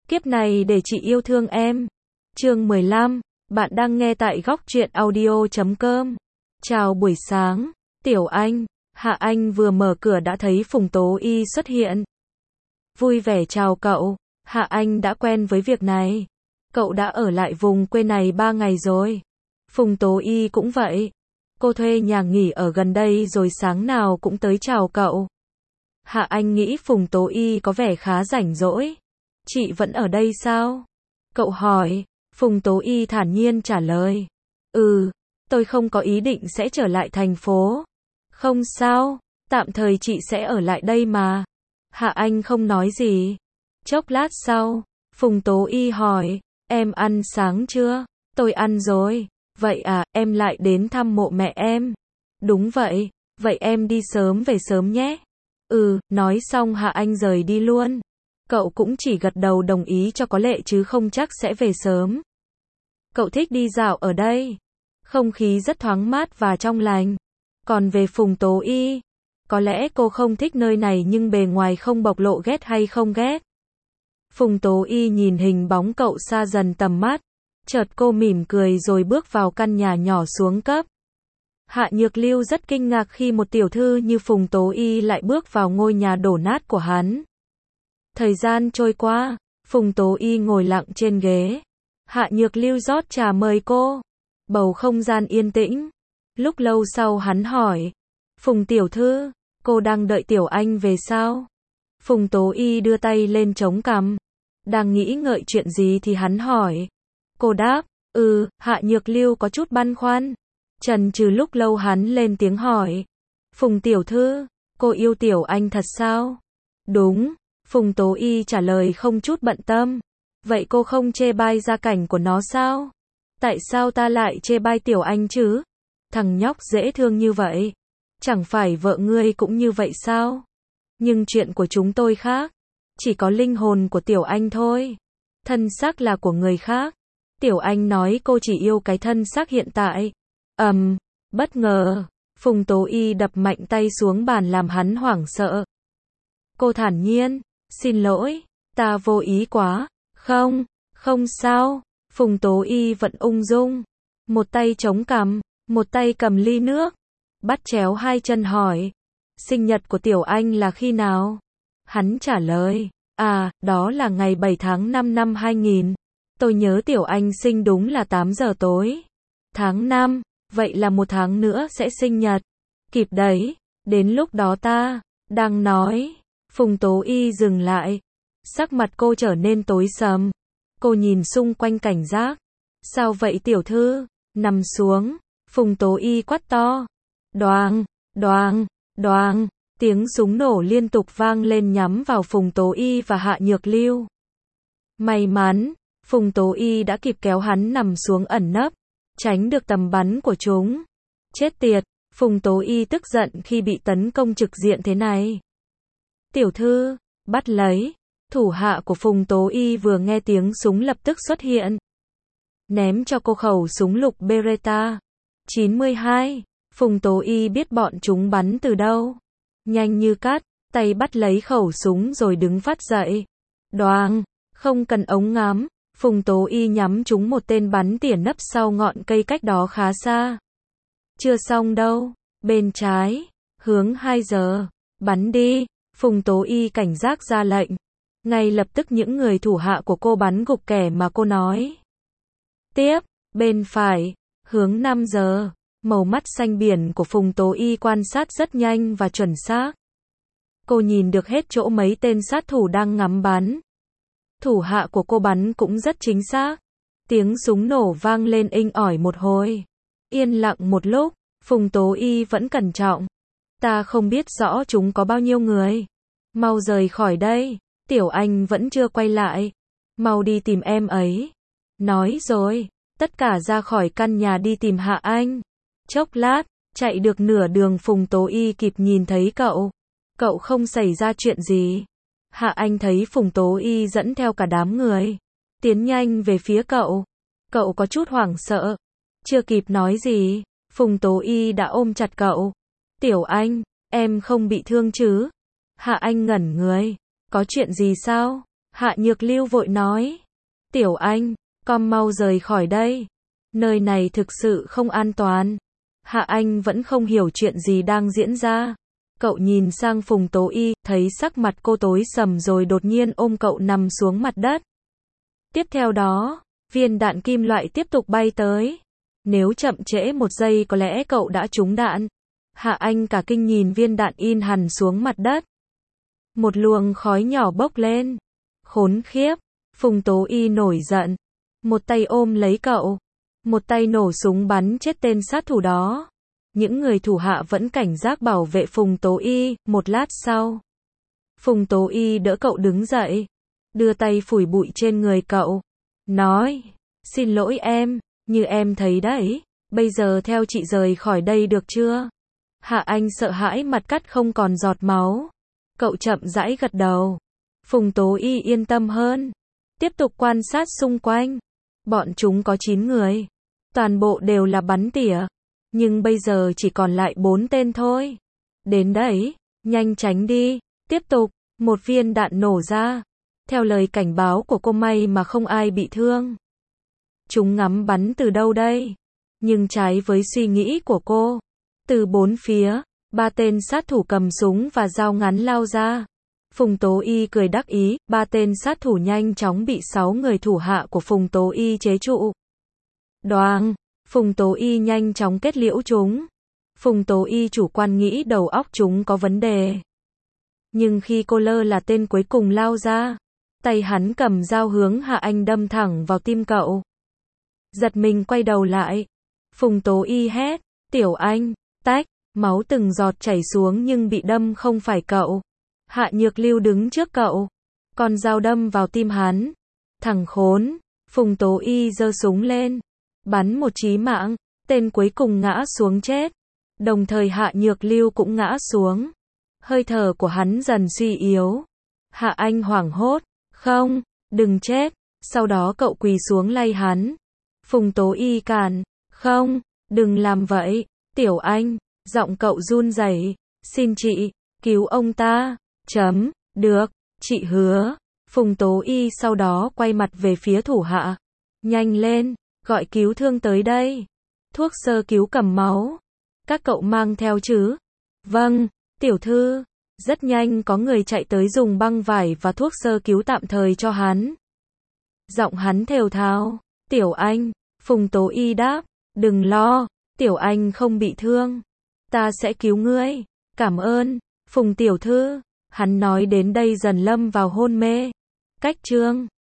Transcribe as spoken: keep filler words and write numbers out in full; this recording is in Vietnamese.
Kiếp này để chị yêu thương em. Chương mười lăm, bạn đang nghe tại góc truyện audio chấm com. Chào buổi sáng, Tiểu Anh. Hạ Anh vừa mở cửa đã thấy Phùng Tố Y xuất hiện. Vui vẻ chào cậu. Hạ Anh đã quen với việc này. Cậu đã ở lại vùng quê này ba ngày rồi. Phùng Tố Y cũng vậy. Cô thuê nhà nghỉ ở gần đây rồi sáng nào cũng tới chào cậu. Hạ Anh nghĩ Phùng Tố Y có vẻ khá rảnh rỗi. Chị vẫn ở đây sao? Cậu hỏi. Phùng Tố Y thản nhiên trả lời. Ừ, tôi không có ý định sẽ trở lại thành phố. Không sao, tạm thời chị sẽ ở lại đây mà. Hạ Anh không nói gì. Chốc lát sau, Phùng Tố Y hỏi, em ăn sáng chưa? Tôi ăn rồi. Vậy à, em lại đến thăm mộ mẹ em. Đúng vậy, vậy em đi sớm về sớm nhé. Ừ, nói xong Hạ Anh rời đi luôn. Cậu cũng chỉ gật đầu đồng ý cho có lệ chứ không chắc sẽ về sớm. Cậu thích đi dạo ở đây. Không khí rất thoáng mát và trong lành. Còn về Phùng Tố Y, có lẽ cô không thích nơi này nhưng bề ngoài không bộc lộ ghét hay không ghét. Phùng Tố Y nhìn hình bóng cậu xa dần tầm mắt. Chợt cô mỉm cười rồi bước vào căn nhà nhỏ xuống cấp. Hạ Nhược Lưu rất kinh ngạc khi một tiểu thư như Phùng Tố Y lại bước vào ngôi nhà đổ nát của hắn. Thời gian trôi qua, Phùng Tố Y ngồi lặng trên ghế. Hạ Nhược Lưu rót trà mời cô. Bầu không gian yên tĩnh. Lúc lâu sau hắn hỏi. Phùng tiểu thư, cô đang đợi Tiểu Anh về sao? Phùng Tố Y đưa tay lên chống cằm. Đang nghĩ ngợi chuyện gì thì hắn hỏi. Cô đáp, ừ, Hạ Nhược Lưu có chút băn khoăn. Chần chừ lúc lâu hắn lên tiếng hỏi. Phùng tiểu thư, cô yêu Tiểu Anh thật sao? Đúng, Phùng Tố Y trả lời không chút bận tâm. Vậy cô không chê bai gia cảnh của nó sao? Tại sao ta lại chê bai Tiểu Anh chứ? Thằng nhóc dễ thương như vậy. Chẳng phải vợ ngươi cũng như vậy sao? Nhưng chuyện của chúng tôi khác. Chỉ có linh hồn của Tiểu Anh thôi. Thân xác là của người khác. Tiểu Anh nói cô chỉ yêu cái thân xác hiện tại. Ầm, um, bất ngờ, Phùng Tố Y đập mạnh tay xuống bàn làm hắn hoảng sợ. Cô thản nhiên, xin lỗi, ta vô ý quá. Không, không sao. Phùng Tố Y vẫn ung dung. Một tay chống cằm, một tay cầm ly nước. Bắt chéo hai chân hỏi. Sinh nhật của Tiểu Anh là khi nào? Hắn trả lời. À, đó là ngày bảy tháng năm năm hai nghìn. Tôi nhớ Tiểu Anh sinh đúng là tám giờ tối. Tháng năm, vậy là một tháng nữa sẽ sinh nhật. Kịp đấy, đến lúc đó ta, đang nói. Phùng Tố Y dừng lại. Sắc mặt cô trở nên tối sầm. Cô nhìn xung quanh cảnh giác. Sao vậy tiểu thư? Nằm xuống. Phùng Tố Y quát to. Đoàng, đoàng, đoàng. Tiếng súng nổ liên tục vang lên nhắm vào Phùng Tố Y và Hạ Nhược Lưu. May mắn, Phùng Tố Y đã kịp kéo hắn nằm xuống ẩn nấp, tránh được tầm bắn của chúng. Chết tiệt, Phùng Tố Y tức giận khi bị tấn công trực diện thế này. Tiểu thư, bắt lấy. Thủ hạ của Phùng Tố Y vừa nghe tiếng súng lập tức xuất hiện. Ném cho cô khẩu súng lục Beretta. chín mươi hai. Phùng Tố Y biết bọn chúng bắn từ đâu. Nhanh như cát, tay bắt lấy khẩu súng rồi đứng phát dậy. Đoàng, không cần ống ngắm. Phùng Tố Y nhắm trúng một tên bắn tỉa nấp sau ngọn cây cách đó khá xa. Chưa xong đâu. Bên trái, hướng hai giờ. Bắn đi. Phùng Tố Y cảnh giác ra lệnh. Ngay lập tức những người thủ hạ của cô bắn gục kẻ mà cô nói. Tiếp, bên phải, hướng năm giờ. Màu mắt xanh biển của Phùng Tố Y quan sát rất nhanh và chuẩn xác. Cô nhìn được hết chỗ mấy tên sát thủ đang ngắm bắn. Thủ hạ của cô bắn cũng rất chính xác. Tiếng súng nổ vang lên inh ỏi một hồi. Yên lặng một lúc, Phùng Tố Y vẫn cẩn trọng. Ta không biết rõ chúng có bao nhiêu người. Mau rời khỏi đây. Tiểu Anh vẫn chưa quay lại. Mau đi tìm em ấy. Nói rồi, tất cả ra khỏi căn nhà đi tìm Hạ Anh. Chốc lát, chạy được nửa đường Phùng Tố Y kịp nhìn thấy cậu. Cậu không xảy ra chuyện gì. Hạ Anh thấy Phùng Tố Y dẫn theo cả đám người. Tiến nhanh về phía cậu. Cậu có chút hoảng sợ. Chưa kịp nói gì, Phùng Tố Y đã ôm chặt cậu. Tiểu Anh, em không bị thương chứ? Hạ Anh ngẩn người. Có chuyện gì sao? Hạ Nhược Lưu vội nói. Tiểu Anh, con mau rời khỏi đây. Nơi này thực sự không an toàn. Hạ Anh vẫn không hiểu chuyện gì đang diễn ra. Cậu nhìn sang Phùng Tố Y, thấy sắc mặt cô tối sầm rồi đột nhiên ôm cậu nằm xuống mặt đất. Tiếp theo đó, viên đạn kim loại tiếp tục bay tới. Nếu chậm trễ một giây có lẽ cậu đã trúng đạn. Hạ Anh cả kinh nhìn viên đạn in hẳn xuống mặt đất. Một luồng khói nhỏ bốc lên. Khốn khiếp, Phùng Tố Y nổi giận. Một tay ôm lấy cậu. Một tay nổ súng bắn chết tên sát thủ đó. Những người thủ hạ vẫn cảnh giác bảo vệ Phùng Tố Y. Một lát sau, Phùng Tố Y đỡ cậu đứng dậy. Đưa tay phủi bụi trên người cậu. Nói, xin lỗi em, như em thấy đấy. Bây giờ theo chị rời khỏi đây được chưa? Hạ Anh sợ hãi mặt cắt không còn giọt máu. Cậu chậm rãi gật đầu. Phùng Tố Y yên tâm hơn. Tiếp tục quan sát xung quanh. Bọn chúng có chín người. Toàn bộ đều là bắn tỉa. Nhưng bây giờ chỉ còn lại bốn tên thôi. Đến đấy, nhanh tránh đi. Tiếp tục, một viên đạn nổ ra. Theo lời cảnh báo của cô may mà không ai bị thương. Chúng ngắm bắn từ đâu đây? Nhưng trái với suy nghĩ của cô, từ bốn phía, ba tên sát thủ cầm súng và dao ngắn lao ra. Phùng Tố Y cười đắc ý, ba tên sát thủ nhanh chóng bị sáu người thủ hạ của Phùng Tố Y chế trụ. Đoàng, Phùng Tố Y nhanh chóng kết liễu chúng. Phùng Tố Y chủ quan nghĩ đầu óc chúng có vấn đề. Nhưng khi cô lơ là tên cuối cùng lao ra, tay hắn cầm dao hướng Hạ Anh đâm thẳng vào tim cậu. Giật mình quay đầu lại. Phùng Tố Y hét, Tiểu Anh, tách, máu từng giọt chảy xuống nhưng bị đâm không phải cậu. Hạ Nhược Lưu đứng trước cậu. Con dao đâm vào tim hắn. Thằng khốn, Phùng Tố Y giơ súng lên. Bắn một chí mạng, tên cuối cùng ngã xuống chết. Đồng thời Hạ Nhược Lưu cũng ngã xuống. Hơi thở của hắn dần suy yếu. Hạ Anh hoảng hốt, không, đừng chết. Sau đó cậu quỳ xuống lay hắn. Phùng Tố Y cản, không, đừng làm vậy, Tiểu Anh. Giọng cậu run rẩy, xin chị, cứu ông ta. Chấm, được, chị hứa. Phùng Tố Y sau đó quay mặt về phía thủ hạ. Nhanh lên, gọi cứu thương tới đây. Thuốc sơ cứu cầm máu. Các cậu mang theo chứ? Vâng, tiểu thư. Rất nhanh có người chạy tới dùng băng vải và thuốc sơ cứu tạm thời cho hắn. Giọng hắn thều thào, Tiểu Anh. Phùng Tố Y đáp, đừng lo, Tiểu Anh không bị thương. Ta sẽ cứu ngươi. Cảm ơn, Phùng tiểu thư. Hắn nói đến đây dần lâm vào hôn mê. Cách chương